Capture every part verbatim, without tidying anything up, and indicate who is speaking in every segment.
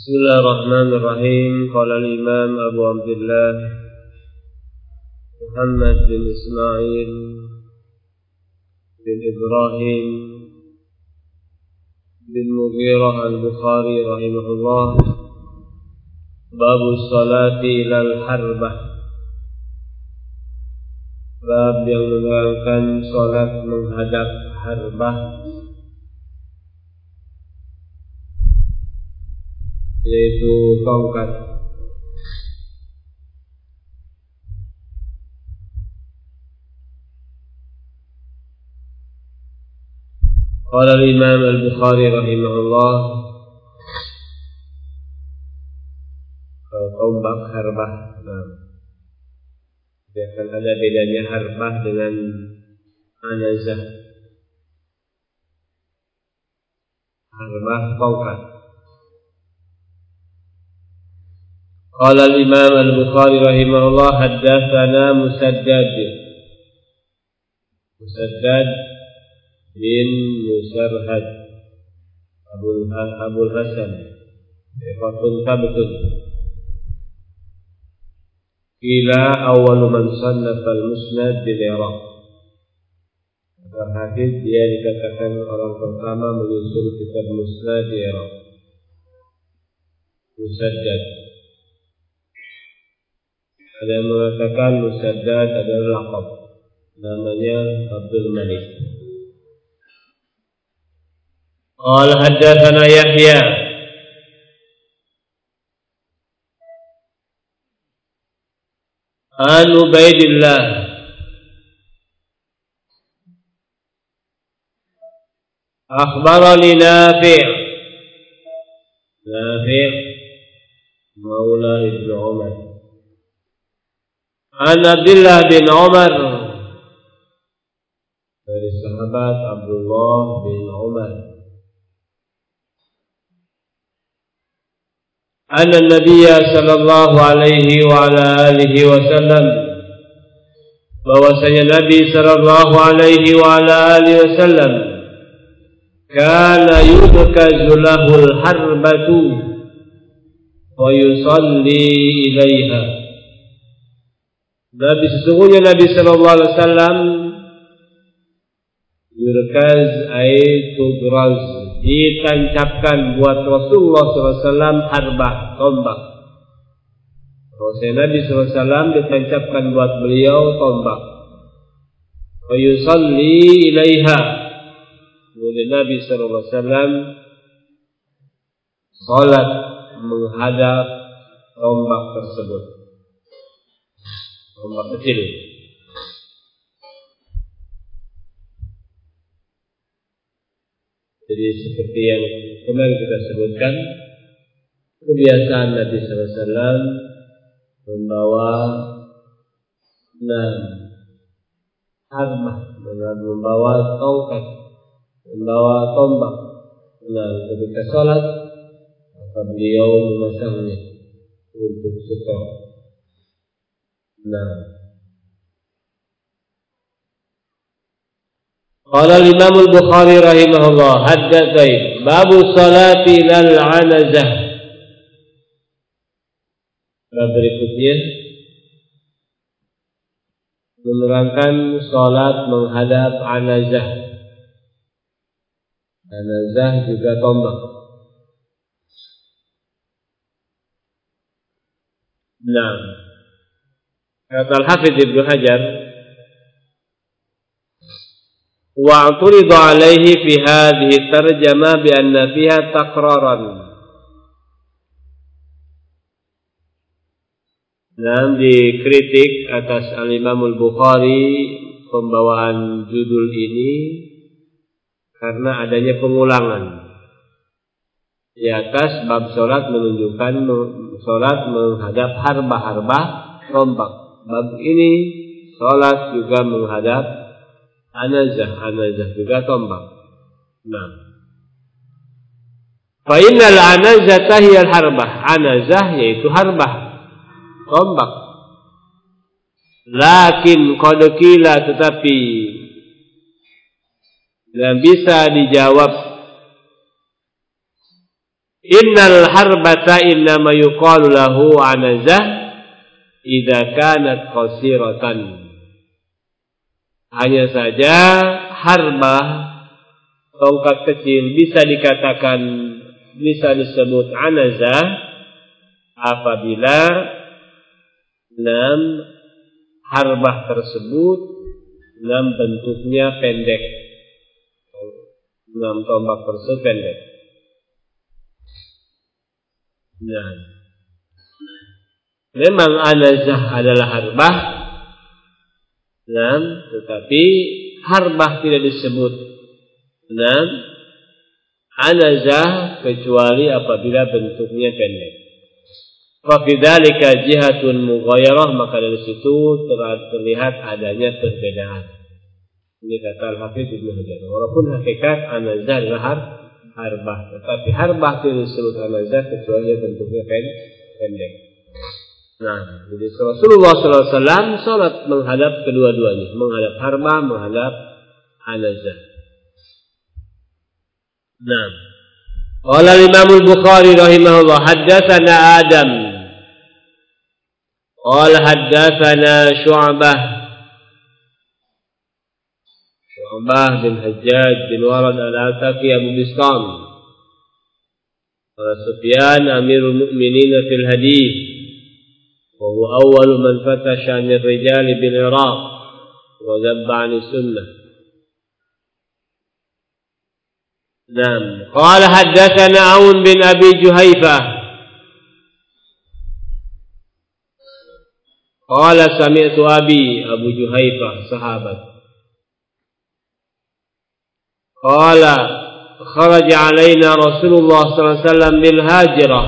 Speaker 1: Bismillahirrahmanirrahim. Qala al-Imam Abu Abdullah Muhammad bin Ismail bin Ibrahim bin Mughirah al-Bukhari rahimahullah, Babu salati ilal harbah, bab yang menerangkan salat menghadap harbah, yaitu tongkat. Qala al-Imam al-Bukhari rahimahullah, tombak harbah. Nah, dia akan ada bedanya harbah dengan anazah. Harbah tongkat. Qala al-Imam al-Bukhari rahimahullah, haddatsana Musaddad Musaddad bin Musarhad Abul Abul Hasan Fatun Tabtun ila awal man sannafa al-Musnad bil Iraq. Hadis dia dikatakan orang pertama menyusun kitab Musnad di Iraq. Musaddad. Ada yang mengatakan Musaddad adalah laqab, namanya Abdul Malik. Qala haddatsana Yahya an Ubaidillah akhbarani Nafi' Nafi' maula Ibnu Umar an Abdullah bin Umar, dari sahabat Abdullah bin Umar, anna Nabiya sallallahu alaihi wa ala alihi wasallam, bahwasanya Nabi sallallahu alaihi wa ala alihi wasallam kana yudkazu lahul harbatu wa yusalli ilaiha. Nabi sesungguhnya Nabi sallallahu alaihi wasallam yurkaz ay tugraz, ditancapkan buat Rasulullah sallallahu alaihi wasallam harbah, tombak. Rasulullah Nabi sallallahu alaihi wasallam ditancapkan buat beliau tombak. Wa yusalli ilaiha. Kemudian Nabi sallallahu alaihi wasallam salat menghadap tombak tersebut. Tombak kecil. Jadi seperti yang kemarin kita sebutkan, kebiasaan Nabi sallallahu alaihi wasallam membawa enam harbah, membawa tongkat, membawa tombak. Nah, ketika salat maka beliau memasangnya untuk sutra. Nah, qala al-Imam al-Bukhari rahimahullah, haddatsai babu salati lal anazah. Bab berikutnya menerangkan salat menghadap anazah. Anazah juga tombak. Nah, kata Al-Hafidz Ibnu Hajar, wa aturidu alaihi fi hadhihi tarjama bi anna fiha takraran. Dan dikritik atas Al-Imam Al-Bukhari pembawaan judul ini karena adanya pengulangan. Di atas bab salat menunjukkan salat menghadap harbah-harbah tombak. Bab ini salat juga menghadap anazah, anazah juga tombak. Nah, fa innal anazata hiya al-harbah. Anazah yaitu harbah, tombak. Lakin qad qila, tetapi dan bisa dijawab Innal harbata innama yuqalu lahu anazah idza kanat qasiratan. Hanya saja harbah, tongkat kecil, bisa dikatakan, bisa disebut anazah apabila enam harbah tersebut enam bentuknya pendek, enam tombak tersebut pendek. Nah, memang anazah adalah harbah, nah, tetapi harbah tidak disebut nah anazah kecuali apabila bentuknya pendek. Fa bidzalika jihatun mughayyarah, maka dari situ terlihat adanya perbedaan. Ini kata Al-Hafidz Ibnu Hajar. Walaupun hakikat anazah adalah harbah, tetapi harbah tidak disebut anazah kecuali bentuknya pendek. Nah, jadi Rasulullah sallallahu alaihi wasallam salat menghadap kedua-duanya, menghadap harbah, menghadap anazah. Nah, qala Imam Al-Bukhari rahimahullah, haddatsana Adam qala haddatsana Syu'bah Syu'bah bin Hajjaj bin Warad al-Ataki Abu Bistam, qala Sufyan Amirul Mukminin fil hadits wa huwa awwal man fatasha 'an ar-rijal bil Iraq wa dhabba 'an as-sunnah. Naam, qala haddatsana Aun bin Abi Juhaifah qala sami'tu Abi Abu Juhaifah sahabat qala kharaja alaina Rasulullah sallallahu alaihi wasallam bil hajrah.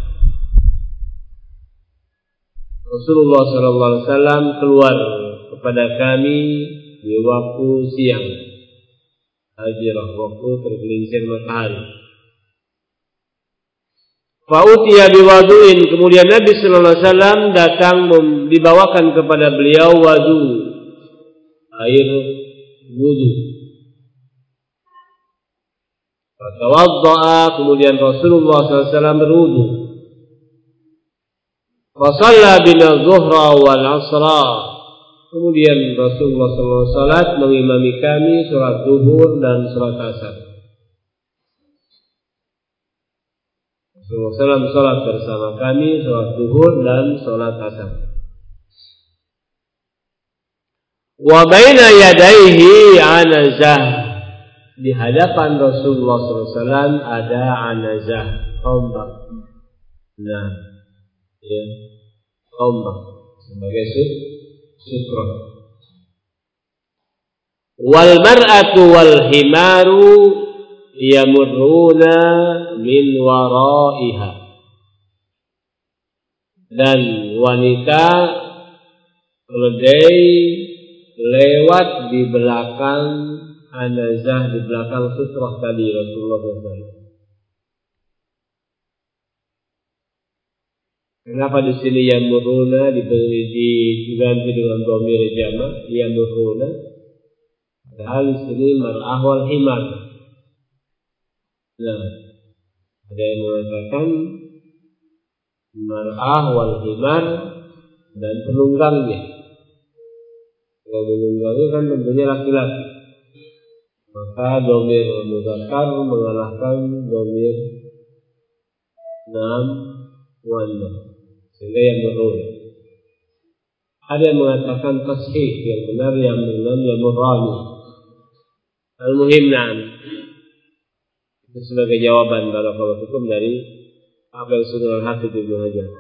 Speaker 1: Rasulullah sallallahu alaihi wasallam keluar kepada kami di waktu siang. Hajrah, waktu tergelincir matahari. Fa'utiya biwadu'in, kemudian Nabi sallallahu alaihi wasallam datang dibawakan kepada beliau wadu, air wudu. Fatawadda'a, kemudian Rasulullah sallallahu alaihi wasallam berwudu. Fasalla bina zuhra wal asra, kemudian Rasulullah sallallahu alaihi wasallam mengimami kami salat zuhur dan salat asar. Rasulullah sallallahu alaihi wasallam salat bersama kami salat zuhur dan salat asar. Wa baina yadayhi anazah, di hadapan Rasulullah sallallahu alaihi wasallam ada anazah, tombak. Nah, ya, tombak sebagai sutra. Wal mar'atu wal himaru yamurruna min waraiha, dan wanita keledai lewat di belakang anazah, di belakang sutra tadi Rasulullah sallallahu alaihi wasallam. Kenapa di sini yamuruna diberi diganti dengan dhamir jamak yamuruna? Padahal di sini mar'ah wal himar. Nah, ada yang mengatakan mar'ah wal himar dan penunggangnya. Kalau penunggangnya kan tentunya laki-laki, maka dhamir mudzakkar mengalahkan dhamir nam wanna, sehingga yang berhula. Ada yang mengatakan tashih, yang benar yang benar yang murani. Al-muhim, na'am, itu sebagai jawaban barakallahu fikum dari apa yang sudah Al-Hafidz Ibnu Hajar.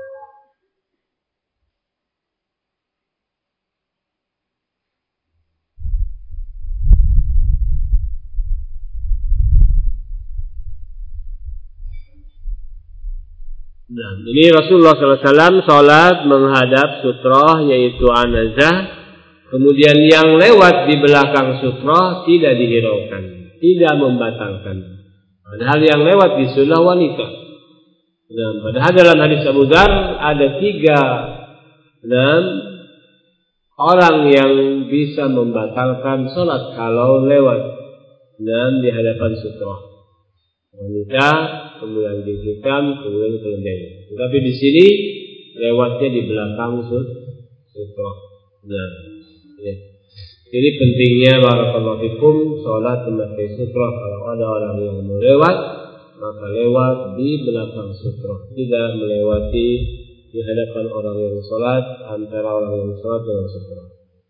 Speaker 1: Nah, ini Rasulullah sallallahu alaihi wasallam salat menghadap sutra, yaitu anazah. Kemudian yang lewat di belakang sutra tidak dihiraukan, tidak membatalkan. Padahal yang lewat di sunnah wanita. Nah, padahal dalam hadis Abu Dzar ada tiga enam orang yang bisa membatalkan salat kalau lewat dan di hadapan sutra. wanita, kemudian jengking hitam, kemudian keledai. Tetapi di sini lewatnya di belakang sutra. Nah, ya. Ini pentingnya barakallahu fikum salat memakai sutra. Kalau ada orang yang mau lewat, maka lewat di belakang sutra, tidak melewati di hadapan orang yang salat, antara orang yang salat dengan sutra.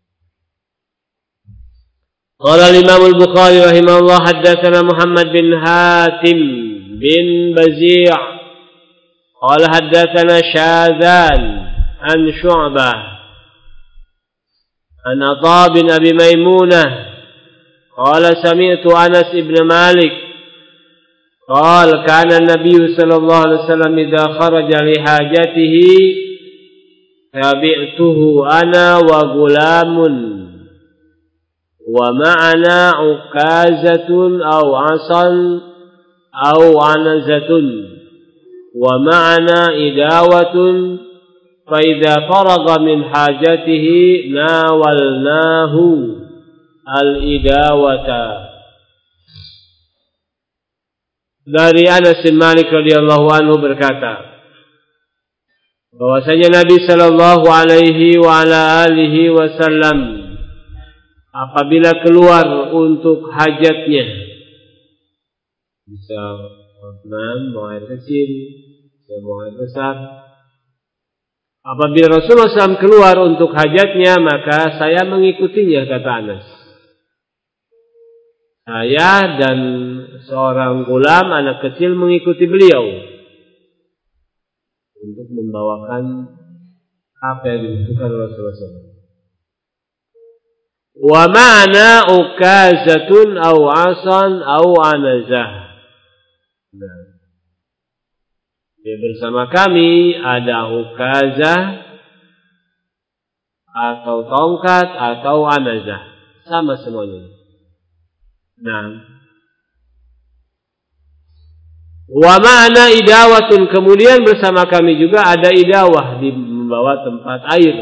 Speaker 1: Qala al-Imam al-Bukhari rahimahullah haddatsana Muhammad bin Hatim bin Bazi' qala haddatsana Syazan an Syu'bah an Atha bin Abi Maimunah qala sami'tu Anas ibn Malik qala kana an-nabiy sallallahu alaihi wasallam idza kharaja li hajatihi tabi'tuhu ana wa gulamun wa ma'ana ukazatun aw asan aw anazatun wa ma'ana idawatun fa idza faraga min hajatihi nawalnahu al-idawata. Dari Anas bin Malik radhiyallahu anhu berkata bahwasanya Nabi sallallahu alaihi wa ala alihi wasallam apabila keluar untuk hajatnya, bisa mau air kecil, bisa mau air besar. Apabila Rasulullah shallallahu alaihi wasallam keluar untuk hajatnya, maka saya mengikutinya, kata Anas. Saya dan seorang gulam, anak kecil, mengikuti beliau untuk membawakan apa yang dibutuhkan Rasulullah shallallahu alaihi wasallam. Wa ma'ana ukazatun aw asan aw anazah. Nah, ya, bersama kami ada ukazah atau tongkat atau anazah, sama semuanya. Nah, wa ma'ana idawatun, kemudian bersama kami juga ada idawah, di membawa tempat air.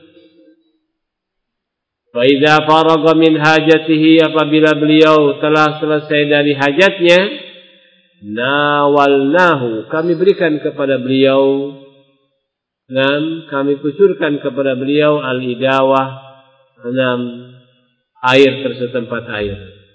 Speaker 1: Fa idza faraga min hajatihi, apabila beliau telah selesai dari hajatnya, nawalnahu, kami berikan kepada beliau, dan kami kucurkan kepada beliau al-idawah, enam air tersetempat air.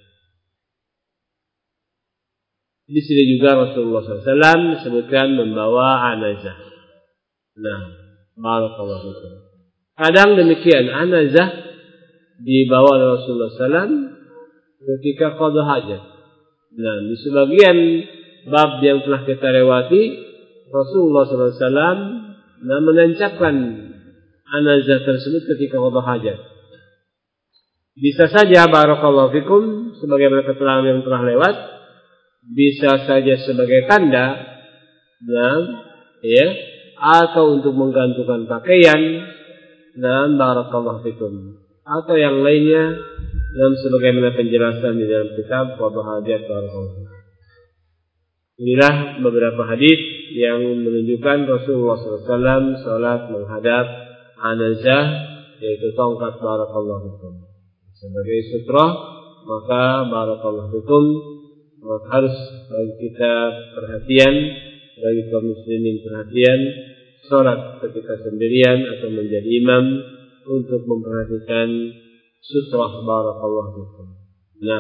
Speaker 1: Di sini juga Rasulullah shallallahu alaihi wasallam disebutkan membawa anazah. Nah, barakallahu fikum. Kadang demikian anazah dibawa oleh Rasulullah shallallahu alaihi wasallam ketika qada hajat. Nah, di sebagian bab yang telah kita lewati, Rasulullah shallallahu alaihi wasallam nah, menancapkan anazah tersebut ketika qada hajat. Bisa saja barakallahu fikum sebagaimana keterangan yang telah lewat, bisa saja sebagai tanda, nah, ya, atau untuk menggantungkan pakaian, dan barakallahu fikum, atau yang lainnya, dalam sebagaimana penjelasan di dalam kitab qada hajat. Barakallahu. Inilah beberapa hadis yang menunjukkan Rasulullah shallallahu alaihi wasallam salat menghadap anazah, yaitu tongkat, barakallahu fikum, sebagai sutra. Maka barakallahu fikum, maka harus bagi kita perhatian, bagi kaum muslimin perhatian, salat ketika sendirian atau menjadi imam, untuk memperhatikan sutra, barakallahu fikum. Nah,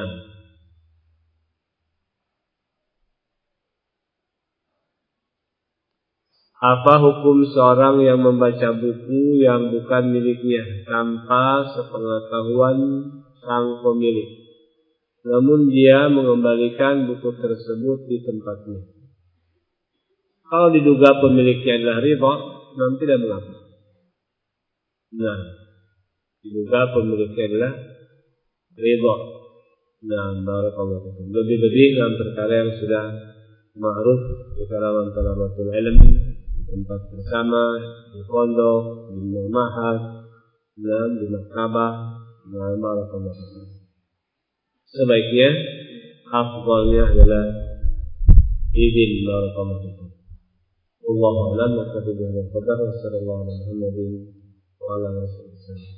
Speaker 1: apa hukum seorang yang membaca buku yang bukan miliknya tanpa sepengetahuan sang pemilik, namun dia mengembalikan buku tersebut di tempatnya? Kalau diduga pemiliknya adalah ridha, nanti tidak mengapa. Nah, diduga pemiliknya adalah ridha. Nah, barakallahu fikum. Lebih-lebih dalam perkara yang sudah ma'ruf di kalangan talabatul ilm, di tempat bersama, di pondok, di ma'had, dan di maktabah. Nah, barakallahu fikum. Sebaiknya, afdalnya adalah izin, barakallahu fikum. Wallahu a'lam. Wa sallallahu alaihi wa sallam wa ala alihi wa sahbihi.